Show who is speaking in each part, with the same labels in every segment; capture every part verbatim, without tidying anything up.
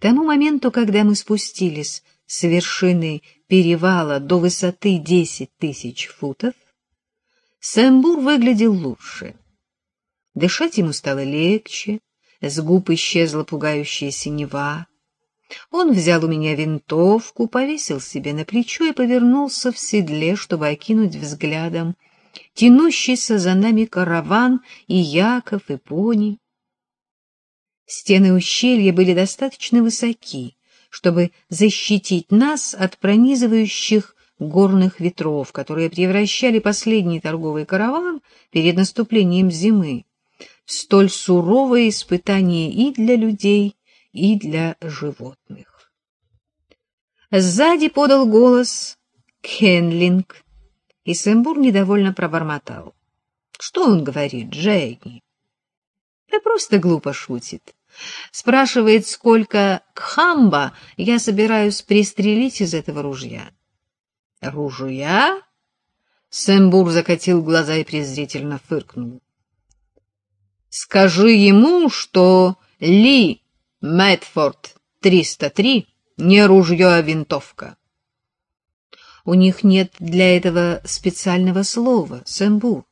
Speaker 1: тому моменту, когда мы спустились с вершины перевала до высоты десять тысяч футов, Сэмбур выглядел лучше. Дышать ему стало легче, с губ исчезла пугающая синева. Он взял у меня винтовку, повесил себе на плечо и повернулся в седле, чтобы окинуть взглядом тянущийся за нами караван и яков, и пони. Стены ущелья были достаточно высоки, чтобы защитить нас от пронизывающих горных ветров, которые превращали последний торговый караван перед наступлением зимы в столь суровое испытание и для людей, и для животных. Сзади подал голос Кхенлинг, и Сэмбур недовольно пробормотал. — Что он говорит, Джейни? — Да просто глупо шутит. Спрашивает, сколько кхамба я собираюсь пристрелить из этого ружья. — Ружья? Сэмбур закатил глаза и презрительно фыркнул. — Скажи ему, что Ли Мэтфорд триста три не ружье, а винтовка. У них нет для этого специального слова, Сэмбур.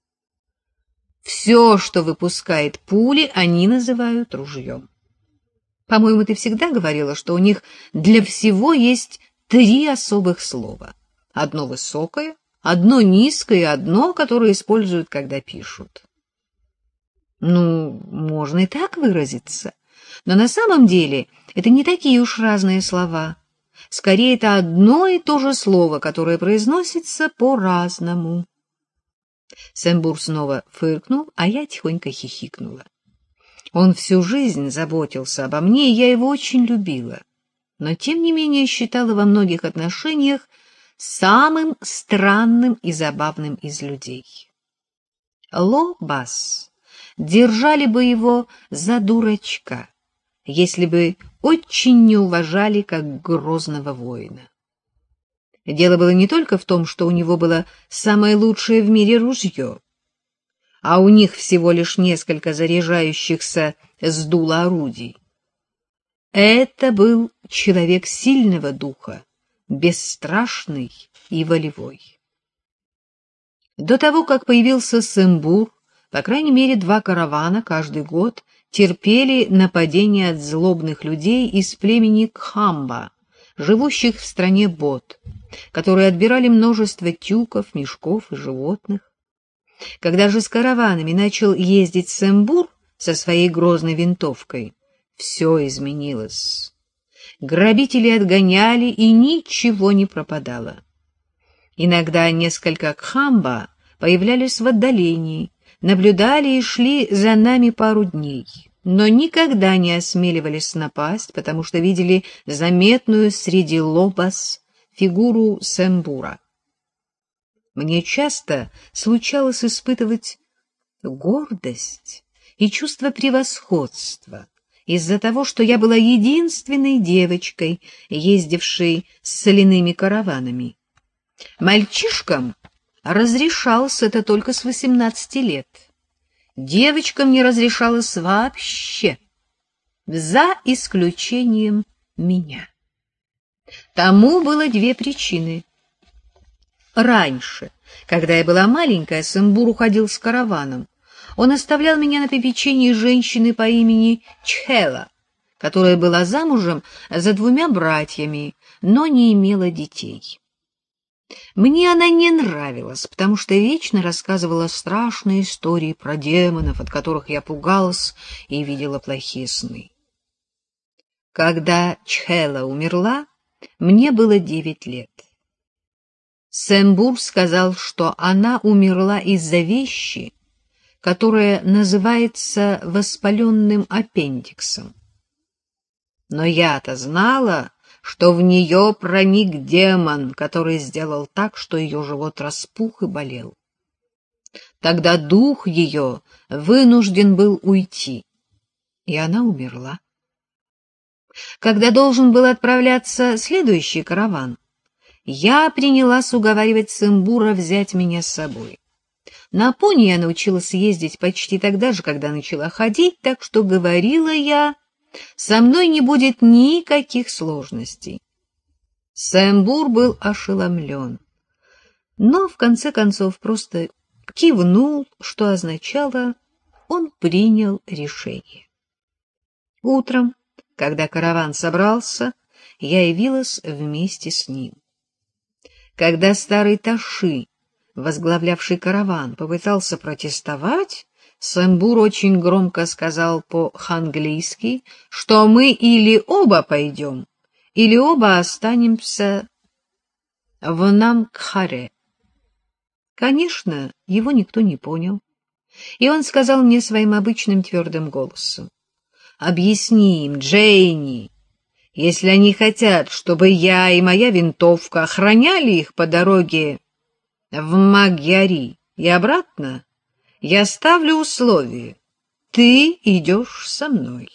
Speaker 1: Все, что выпускает пули, они называют ружьем. По-моему, ты всегда говорила, что у них для всего есть три особых слова. Одно высокое, одно низкое и одно, которое используют, когда пишут. Ну, можно и так выразиться. Но на самом деле это не такие уж разные слова. Скорее, это одно и то же слово, которое произносится по-разному. Сэмбур снова фыркнул, а я тихонько хихикнула. Он всю жизнь заботился обо мне, и я его очень любила, но тем не менее считала во многих отношениях самым странным и забавным из людей. Лобас держали бы его за дурачка, если бы очень не уважали как грозного воина. Дело было не только в том, что у него было самое лучшее в мире ружье, а у них всего лишь несколько заряжающихся с дула орудий. Это был человек сильного духа, бесстрашный и волевой. До того, как появился Сэмбур, по крайней мере, два каравана каждый год терпели нападения от злобных людей из племени Кхамба, живущих в стране Бот, которые отбирали множество тюков, мешков и животных. Когда же с караванами начал ездить Сэмбур со своей грозной винтовкой, все изменилось. Грабители отгоняли, и ничего не пропадало. Иногда несколько кхамба появлялись в отдалении, наблюдали и шли за нами пару дней, но никогда не осмеливались напасть, потому что видели заметную среди лобас фигуру Сэмбура. Мне часто случалось испытывать гордость и чувство превосходства из-за того, что я была единственной девочкой, ездившей с соляными караванами. Мальчишкам разрешалось это только с восемнадцати лет. Девочкам не разрешалось вообще, за исключением меня. Тому было две причины. Раньше, когда я была маленькая, Сэмбур уходил с караваном. Он оставлял меня на попечении женщины по имени Чхела, которая была замужем за двумя братьями, но не имела детей. Мне она не нравилась, потому что вечно рассказывала страшные истории про демонов, от которых я пугалась и видела плохие сны. Когда Чхела умерла, мне было девять лет. Сэмбур сказал, что она умерла из-за вещи, которая называется воспаленным аппендиксом. Но я-то знала, что в нее проник демон, который сделал так, что ее живот распух и болел. Тогда дух ее вынужден был уйти, и она умерла. Когда должен был отправляться следующий караван, я принялась уговаривать Сэмбура взять меня с собой. На пони я научилась ездить почти тогда же, когда начала ходить, так что говорила я Со мной не будет никаких сложностей. Сэмбур был ошеломлен, но в конце концов просто кивнул, что означало, он принял решение. Утром, когда караван собрался, я явилась вместе с ним. Когда старый Таши, возглавлявший караван, попытался протестовать, Сэмбур очень громко сказал по-ханглийски, что мы или оба пойдем, или оба останемся в Намкхаре. Конечно, его никто не понял, и он сказал мне своим обычным твердым голосом: «Объясни им, Джейни, если они хотят, чтобы я и моя винтовка охраняли их по дороге в Магьяри и обратно, я ставлю условие: ты идешь со мной».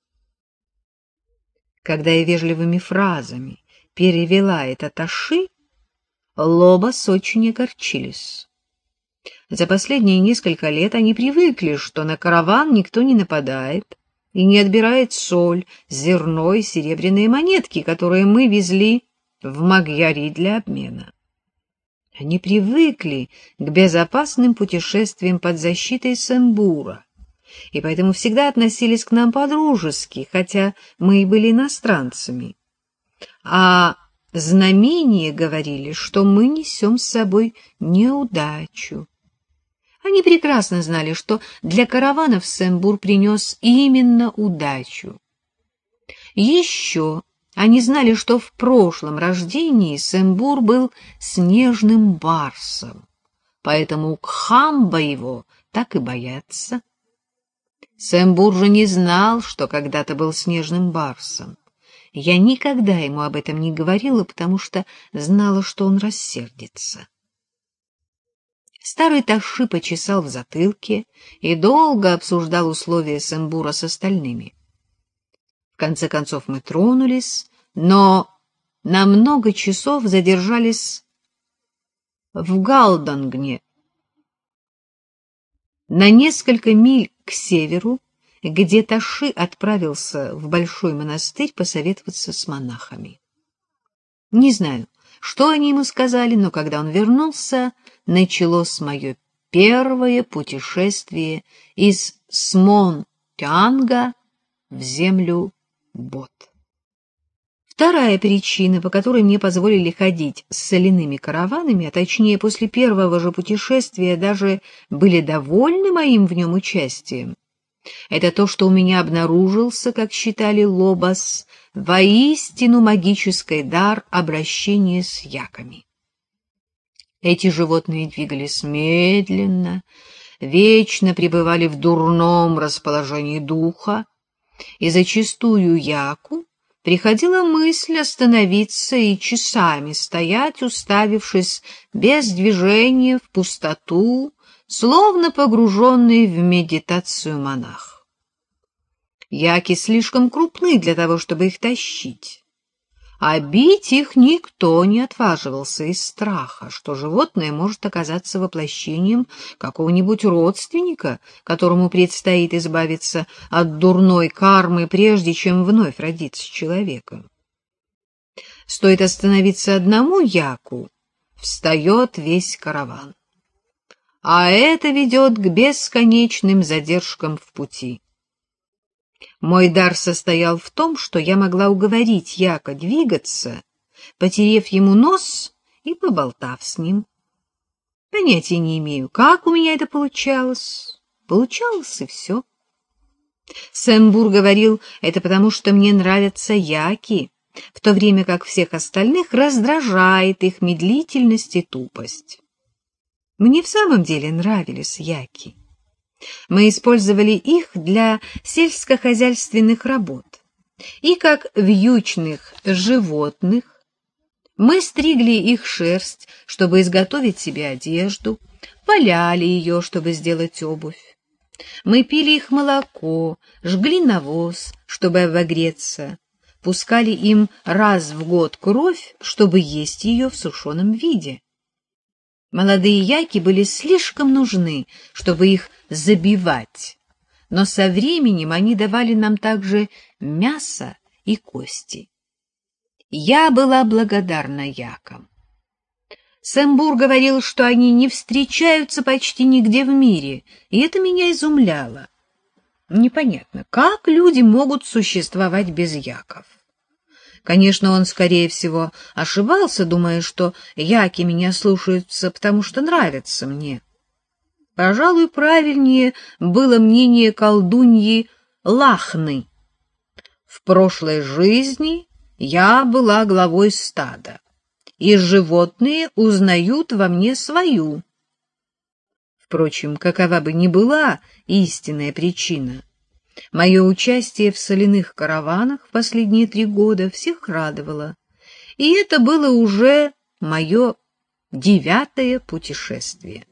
Speaker 1: Когда я вежливыми фразами перевела это Таши, Лобос очень огорчились. За последние несколько лет они привыкли, что на караван никто не нападает и не отбирает соль, зерно и серебряные монетки, которые мы везли в Магьяри для обмена. Они привыкли к безопасным путешествиям под защитой Сэмбура, и поэтому всегда относились к нам по-дружески, хотя мы и были иностранцами. А знамения говорили, что мы несем с собой неудачу. Они прекрасно знали, что для караванов Сэмбур принес именно удачу. Еще они знали, что в прошлом рождении Сэмбур был снежным барсом, поэтому Кхамба его так и боятся. Сэмбур же не знал, что когда-то был снежным барсом. Я никогда ему об этом не говорила, потому что знала, что он рассердится. Старый Таши почесал в затылке и долго обсуждал условия Сэмбура с остальными. В конце концов мы тронулись, но на много часов задержались в Галдангне, на несколько миль к северу, где Таши отправился в большой монастырь посоветоваться с монахами. Не знаю, что они ему сказали, но когда он вернулся, началось мое первое путешествие из Смон-Тянга в землю Бот. Вторая причина, по которой мне позволили ходить с соляными караванами, а точнее после первого же путешествия даже были довольны моим в нем участием, это то, что у меня обнаружился, как считали Лобос, воистину магический дар обращения с яками. Эти животные двигались медленно, вечно пребывали в дурном расположении духа, и зачастую яку приходила мысль остановиться и часами стоять, уставившись без движения в пустоту, словно погруженный в медитацию монах. Яки слишком крупны для того, чтобы их тащить, а бить их никто не отваживался из страха, что животное может оказаться воплощением какого-нибудь родственника, которому предстоит избавиться от дурной кармы, прежде чем вновь родиться человеком. Стоит остановиться одному яку, встает весь караван. А это ведет к бесконечным задержкам в пути. Мой дар состоял в том, что я могла уговорить яка двигаться, потерев ему нос и поболтав с ним. Понятия не имею, как у меня это получалось. Получалось, и все. Сэмбур говорил, это потому, что мне нравятся яки, в то время как всех остальных раздражает их медлительность и тупость. Мне в самом деле нравились яки. Мы использовали их для сельскохозяйственных работ. И как вьючных животных мы стригли их шерсть, чтобы изготовить себе одежду, валяли ее, чтобы сделать обувь. Мы пили их молоко, жгли навоз, чтобы обогреться, пускали им раз в год кровь, чтобы есть ее в сушеном виде. Молодые яки были слишком нужны, чтобы их забивать, но со временем они давали нам также мясо и кости. Я была благодарна якам. Сэмбур говорил, что они не встречаются почти нигде в мире, и это меня изумляло. Непонятно, как люди могут существовать без яков. Конечно, он, скорее всего, ошибался, думая, что яки меня слушаются, потому что нравятся мне. Пожалуй, правильнее было мнение колдуньи Лахны. В прошлой жизни я была главой стада, и животные узнают во мне свою. Впрочем, какова бы ни была истинная причина, мое участие в соляных караванах в последние три года всех радовало, и это было уже мое девятое путешествие.